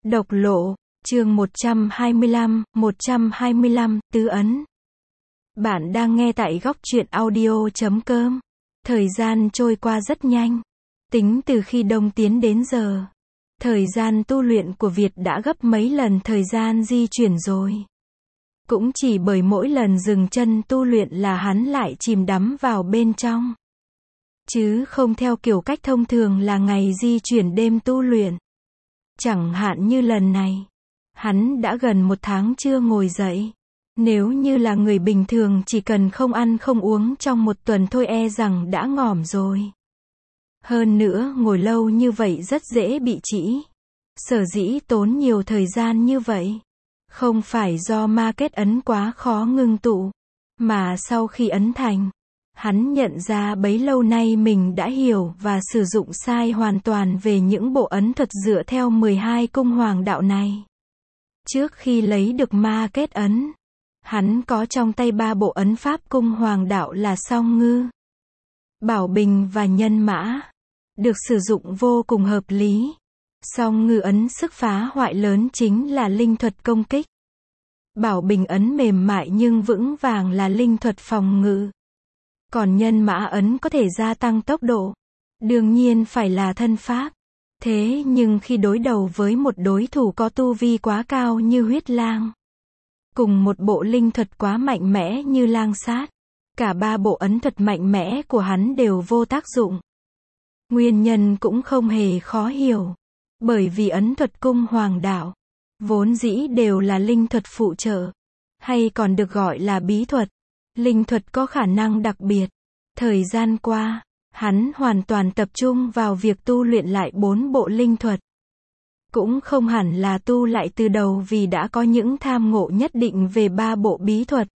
Độc lộ, chương 125, tứ ấn. Bạn đang nghe tại góc truyện audio.com. Thời gian trôi qua rất nhanh. Tính từ khi đông tiến đến giờ, thời gian tu luyện của Việt đã gấp mấy lần thời gian di chuyển rồi. Cũng chỉ bởi mỗi lần dừng chân tu luyện là hắn lại chìm đắm vào bên trong. Chứ không theo kiểu cách thông thường là ngày di chuyển đêm tu luyện. Chẳng hạn như lần này, hắn đã gần 1 tháng chưa ngồi dậy. Nếu như là người bình thường chỉ cần không ăn không uống trong 1 tuần thôi e rằng đã ngỏm rồi. Hơn nữa ngồi lâu như vậy rất dễ bị trĩ. Sở dĩ tốn nhiều thời gian như vậy, không phải do ma kết ấn quá khó ngưng tụ, mà sau khi ấn thành, hắn nhận ra bấy lâu nay mình đã hiểu và sử dụng sai hoàn toàn về những bộ ấn thuật dựa theo 12 cung hoàng đạo này. Trước khi lấy được ma kết ấn, hắn có trong tay 3 bộ ấn pháp cung hoàng đạo là Song Ngư, Bảo Bình và Nhân Mã, được sử dụng vô cùng hợp lý. Song Ngư ấn sức phá hoại lớn chính là linh thuật công kích. Bảo Bình ấn mềm mại nhưng vững vàng là linh thuật phòng ngự. Còn Nhân Mã ấn có thể gia tăng tốc độ. Đương nhiên phải là thân pháp. Thế nhưng khi đối đầu với một đối thủ có tu vi quá cao như Huyết Lang, cùng một bộ linh thuật quá mạnh mẽ như Lang Sát, cả 3 bộ ấn thuật mạnh mẽ của hắn đều vô tác dụng. Nguyên nhân cũng không hề khó hiểu. Bởi vì ấn thuật cung hoàng đạo, vốn dĩ đều là linh thuật phụ trợ, hay còn được gọi là bí thuật. Linh thuật có khả năng đặc biệt. Thời gian qua, hắn hoàn toàn tập trung vào việc tu luyện lại 4 bộ linh thuật. Cũng không hẳn là tu lại từ đầu vì đã có những tham ngộ nhất định về 3 bộ bí thuật.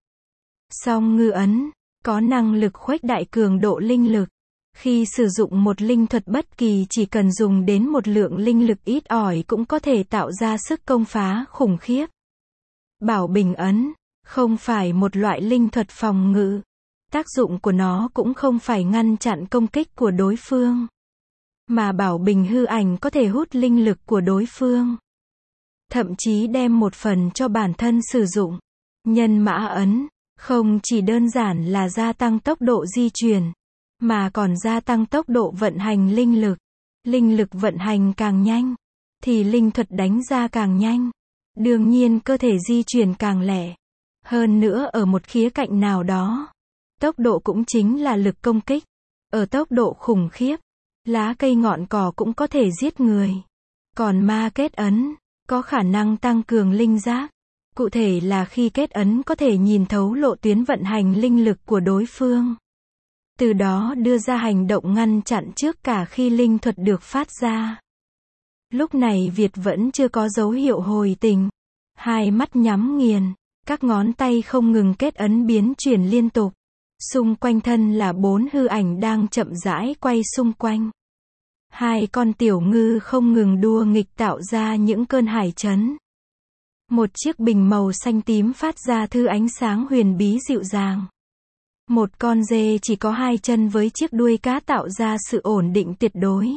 Song Ngư ấn có năng lực khuếch đại cường độ linh lực. Khi sử dụng một linh thuật bất kỳ chỉ cần dùng đến một lượng linh lực ít ỏi cũng có thể tạo ra sức công phá khủng khiếp. Bảo Bình ấn không phải một loại linh thuật phòng ngự. Tác dụng của nó cũng không phải ngăn chặn công kích của đối phương. Mà Bảo Bình hư ảnh có thể hút linh lực của đối phương. Thậm chí đem một phần cho bản thân sử dụng. Nhân Mã ấn không chỉ đơn giản là gia tăng tốc độ di chuyển, mà còn gia tăng tốc độ vận hành linh lực. Linh lực vận hành càng nhanh, thì linh thuật đánh ra càng nhanh. Đương nhiên cơ thể di chuyển càng lẻ. Hơn nữa ở một khía cạnh nào đó, tốc độ cũng chính là lực công kích. Ở tốc độ khủng khiếp, lá cây ngọn cỏ cũng có thể giết người. Còn ma kết ấn có khả năng tăng cường linh giác. Cụ thể là khi kết ấn có thể nhìn thấu lộ tuyến vận hành linh lực của đối phương. Từ đó đưa ra hành động ngăn chặn trước cả khi linh thuật được phát ra. Lúc này Việt vẫn chưa có dấu hiệu hồi tình. Hai mắt nhắm nghiền, các ngón tay không ngừng kết ấn biến chuyển liên tục. Xung quanh thân là 4 hư ảnh đang chậm rãi quay xung quanh. 2 con tiểu ngư không ngừng đua nghịch tạo ra những cơn hải chấn. Một chiếc bình màu xanh tím phát ra thứ ánh sáng huyền bí dịu dàng. Một con dê chỉ có 2 chân với chiếc đuôi cá tạo ra sự ổn định tuyệt đối.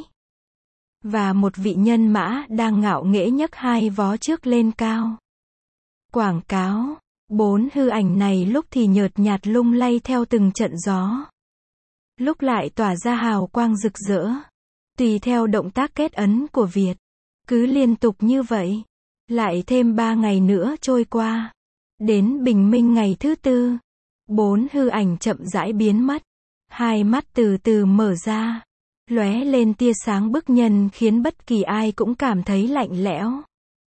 Và một vị nhân mã đang ngạo nghễ nhấc 2 vó trước lên cao. Quảng cáo, 4 hư ảnh này lúc thì nhợt nhạt lung lay theo từng trận gió. Lúc lại tỏa ra hào quang rực rỡ. Tùy theo động tác kết ấn của Việt. Cứ liên tục như vậy. Lại thêm 3 ngày nữa trôi qua. Đến bình minh ngày thứ 4. 4 hư ảnh chậm rãi biến mất. 2 mắt từ từ mở ra. Lóe lên tia sáng bức nhân khiến bất kỳ ai cũng cảm thấy lạnh lẽo.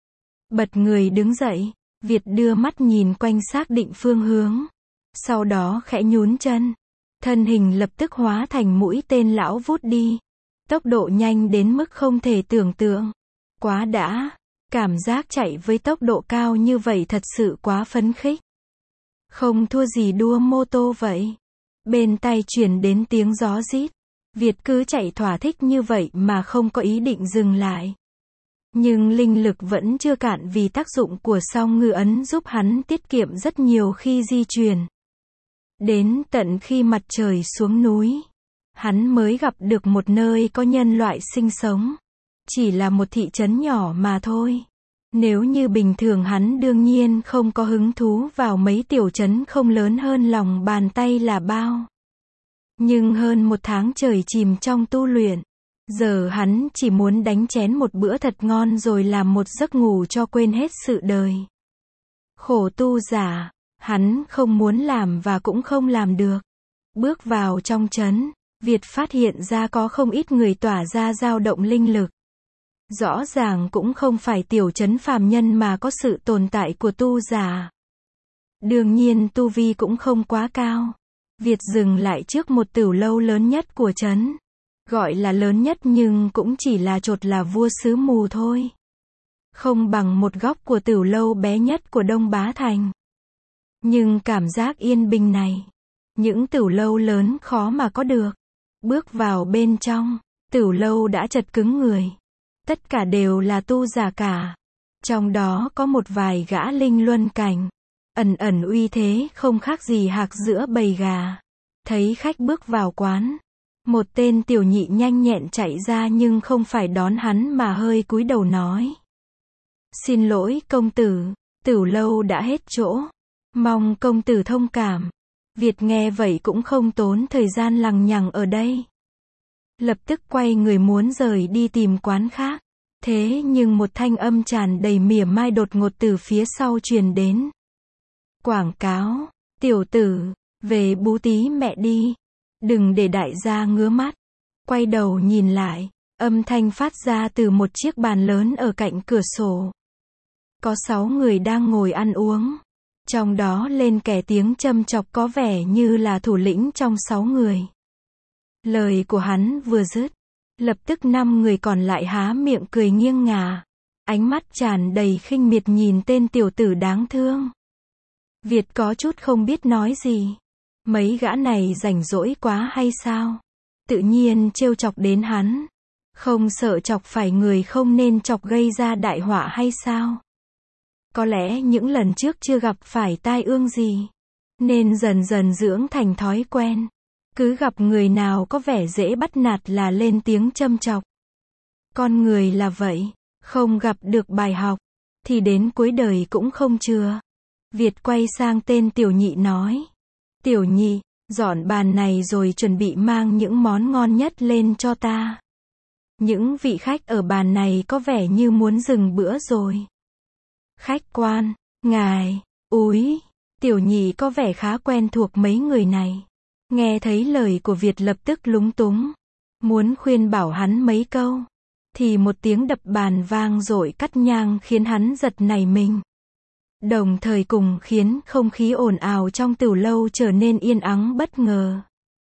Bật người đứng dậy. Việt đưa mắt nhìn quanh xác định phương hướng. Sau đó khẽ nhún chân. Thân hình lập tức hóa thành mũi tên lão vút đi. Tốc độ nhanh đến mức không thể tưởng tượng. Quá đã. Cảm giác chạy với tốc độ cao như vậy thật sự quá phấn khích. Không thua gì đua mô tô vậy. Bên tai truyền đến tiếng gió rít. Việt cứ chạy thỏa thích như vậy mà không có ý định dừng lại. Nhưng linh lực vẫn chưa cạn vì tác dụng của Song Ngư ấn giúp hắn tiết kiệm rất nhiều khi di chuyển. Đến tận khi mặt trời xuống núi, hắn mới gặp được một nơi có nhân loại sinh sống. Chỉ là một thị trấn nhỏ mà thôi. Nếu như bình thường hắn đương nhiên không có hứng thú vào mấy tiểu trấn không lớn hơn lòng bàn tay là bao. Nhưng hơn 1 tháng trời chìm trong tu luyện, giờ hắn chỉ muốn đánh chén một bữa thật ngon rồi làm một giấc ngủ cho quên hết sự đời. Khổ tu giả, hắn không muốn làm và cũng không làm được. Bước vào trong trấn, Việt phát hiện ra có không ít người tỏa ra dao động linh lực. Rõ ràng cũng không phải tiểu trấn phàm nhân mà có sự tồn tại của tu giả. Đương nhiên tu vi cũng không quá cao. Việt dừng lại trước một tửu lâu lớn nhất của trấn. Gọi là lớn nhất nhưng cũng chỉ là chột là vua xứ mù thôi. Không bằng một góc của tửu lâu bé nhất của Đông Bá Thành. Nhưng cảm giác yên bình này, những tửu lâu lớn khó mà có được. Bước vào bên trong, tửu lâu đã chật cứng người. Tất cả đều là tu giả cả. Trong đó có một vài gã linh luân cảnh. Ẩn ẩn uy thế không khác gì hạc giữa bầy gà. Thấy khách bước vào quán, một tên tiểu nhị nhanh nhẹn chạy ra nhưng không phải đón hắn mà hơi cúi đầu nói. Xin lỗi công tử, tửu lâu đã hết chỗ. Mong công tử thông cảm. Việt nghe vậy cũng không tốn thời gian lằng nhằng ở đây. Lập tức quay người muốn rời đi tìm quán khác. Thế nhưng một thanh âm tràn đầy mỉa mai đột ngột từ phía sau truyền đến. Quảng cáo, tiểu tử, về bú tí mẹ đi. Đừng để đại gia ngứa mắt. Quay đầu nhìn lại, âm thanh phát ra từ một chiếc bàn lớn ở cạnh cửa sổ. Có 6 người đang ngồi ăn uống. Trong đó lên kẻ tiếng châm chọc có vẻ như là thủ lĩnh trong 6 người. Lời của hắn vừa dứt, lập tức 5 người còn lại há miệng cười nghiêng ngả. Ánh mắt tràn đầy khinh miệt nhìn tên tiểu tử đáng thương. Việt có chút không biết nói gì. Mấy gã này rảnh rỗi quá hay sao? Tự nhiên trêu chọc đến hắn. Không sợ chọc phải người không nên chọc gây ra đại họa hay sao? Có lẽ những lần trước chưa gặp phải tai ương gì, nên dần dần dưỡng thành thói quen. Cứ gặp người nào có vẻ dễ bắt nạt là lên tiếng châm chọc. Con người là vậy, không gặp được bài học, thì đến cuối đời cũng không chừa. Việt quay sang tên tiểu nhị nói. Tiểu nhị, dọn bàn này rồi chuẩn bị mang những món ngon nhất lên cho ta. Những vị khách ở bàn này có vẻ như muốn dừng bữa rồi. Khách quan, ngài, úi, tiểu nhị có vẻ khá quen thuộc mấy người này. Nghe thấy lời của Việt lập tức lúng túng. Muốn khuyên bảo hắn mấy câu. Thì một tiếng đập bàn vang dội cắt ngang khiến hắn giật nảy mình. Đồng thời cùng khiến không khí ồn ào trong tửu lâu trở nên yên ắng bất ngờ.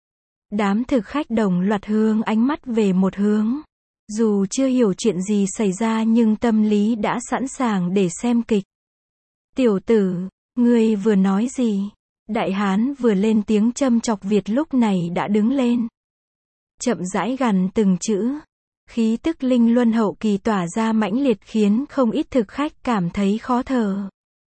Đám thực khách đồng loạt hướng ánh mắt về một hướng. Dù chưa hiểu chuyện gì xảy ra nhưng tâm lý đã sẵn sàng để xem kịch. Tiểu tử, ngươi vừa nói gì? Đại hán vừa lên tiếng châm chọc Việt lúc này đã đứng lên. Chậm rãi gằn từng chữ. Khí tức linh luân hậu kỳ tỏa ra mãnh liệt khiến không ít thực khách cảm thấy khó thở.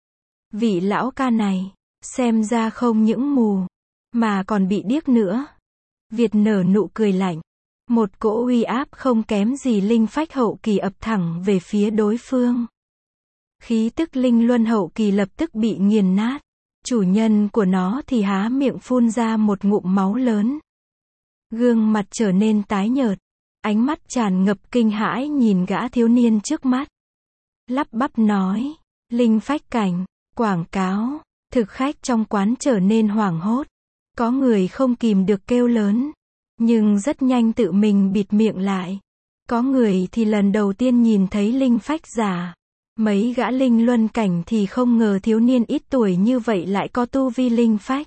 Vị lão ca này, xem ra không những mù, mà còn bị điếc nữa. Việt nở nụ cười lạnh. Một cỗ uy áp không kém gì linh phách hậu kỳ ập thẳng về phía đối phương. Khí tức linh luân hậu kỳ lập tức bị nghiền nát. Chủ nhân của nó thì há miệng phun ra một ngụm máu lớn. Gương mặt trở nên tái nhợt. Ánh mắt tràn ngập kinh hãi nhìn gã thiếu niên trước mắt. Lắp bắp nói. Linh phách cảnh, quảng cáo. Thực khách trong quán trở nên hoảng hốt. Có người không kìm được kêu lớn. Nhưng rất nhanh tự mình bịt miệng lại. Có người thì lần đầu tiên nhìn thấy linh phách giả. Mấy gã linh luân cảnh thì không ngờ thiếu niên ít tuổi như vậy lại có tu vi linh phách.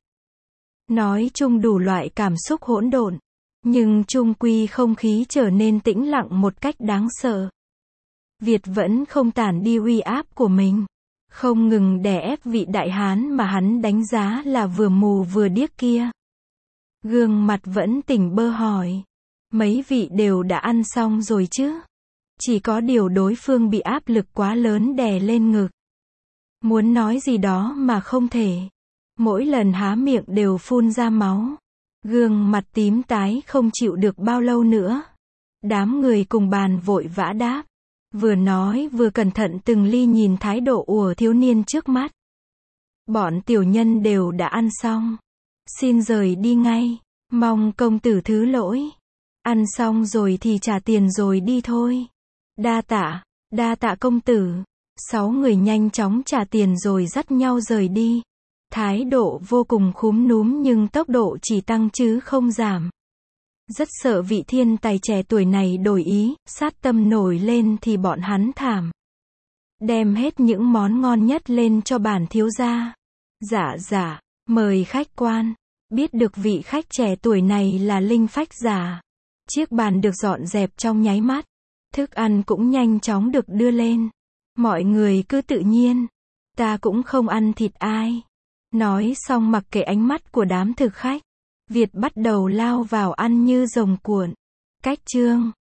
Nói chung đủ loại cảm xúc hỗn độn. Nhưng chung quy không khí trở nên tĩnh lặng một cách đáng sợ. Việt vẫn không tản đi uy áp của mình. Không ngừng đè ép vị đại hán mà hắn đánh giá là vừa mù vừa điếc kia. Gương mặt vẫn tỉnh bơ hỏi. Mấy vị đều đã ăn xong rồi chứ? Chỉ có điều đối phương bị áp lực quá lớn đè lên ngực. Muốn nói gì đó mà không thể. Mỗi lần há miệng đều phun ra máu. Gương mặt tím tái không chịu được bao lâu nữa. Đám người cùng bàn vội vã đáp. Vừa nói vừa cẩn thận từng ly nhìn thái độ của thiếu niên trước mắt. Bọn tiểu nhân đều đã ăn xong. Xin rời đi ngay. Mong công tử thứ lỗi. Ăn xong rồi thì trả tiền rồi đi thôi. Đa tạ công tử. 6 người nhanh chóng trả tiền rồi dắt nhau rời đi. Thái độ vô cùng khúm núm nhưng tốc độ chỉ tăng chứ không giảm. Rất sợ vị thiên tài trẻ tuổi này đổi ý, sát tâm nổi lên thì bọn hắn thảm. Đem hết những món ngon nhất lên cho bản thiếu gia. Dạ, mời khách quan. Biết được vị khách trẻ tuổi này là linh phách giả. Chiếc bàn được dọn dẹp trong nháy mắt. Thức ăn cũng nhanh chóng được đưa lên. Mọi người cứ tự nhiên. Ta cũng không ăn thịt ai. Nói xong mặc kệ ánh mắt của đám thực khách. Việt bắt đầu lao vào ăn như rồng cuộn. Cách chương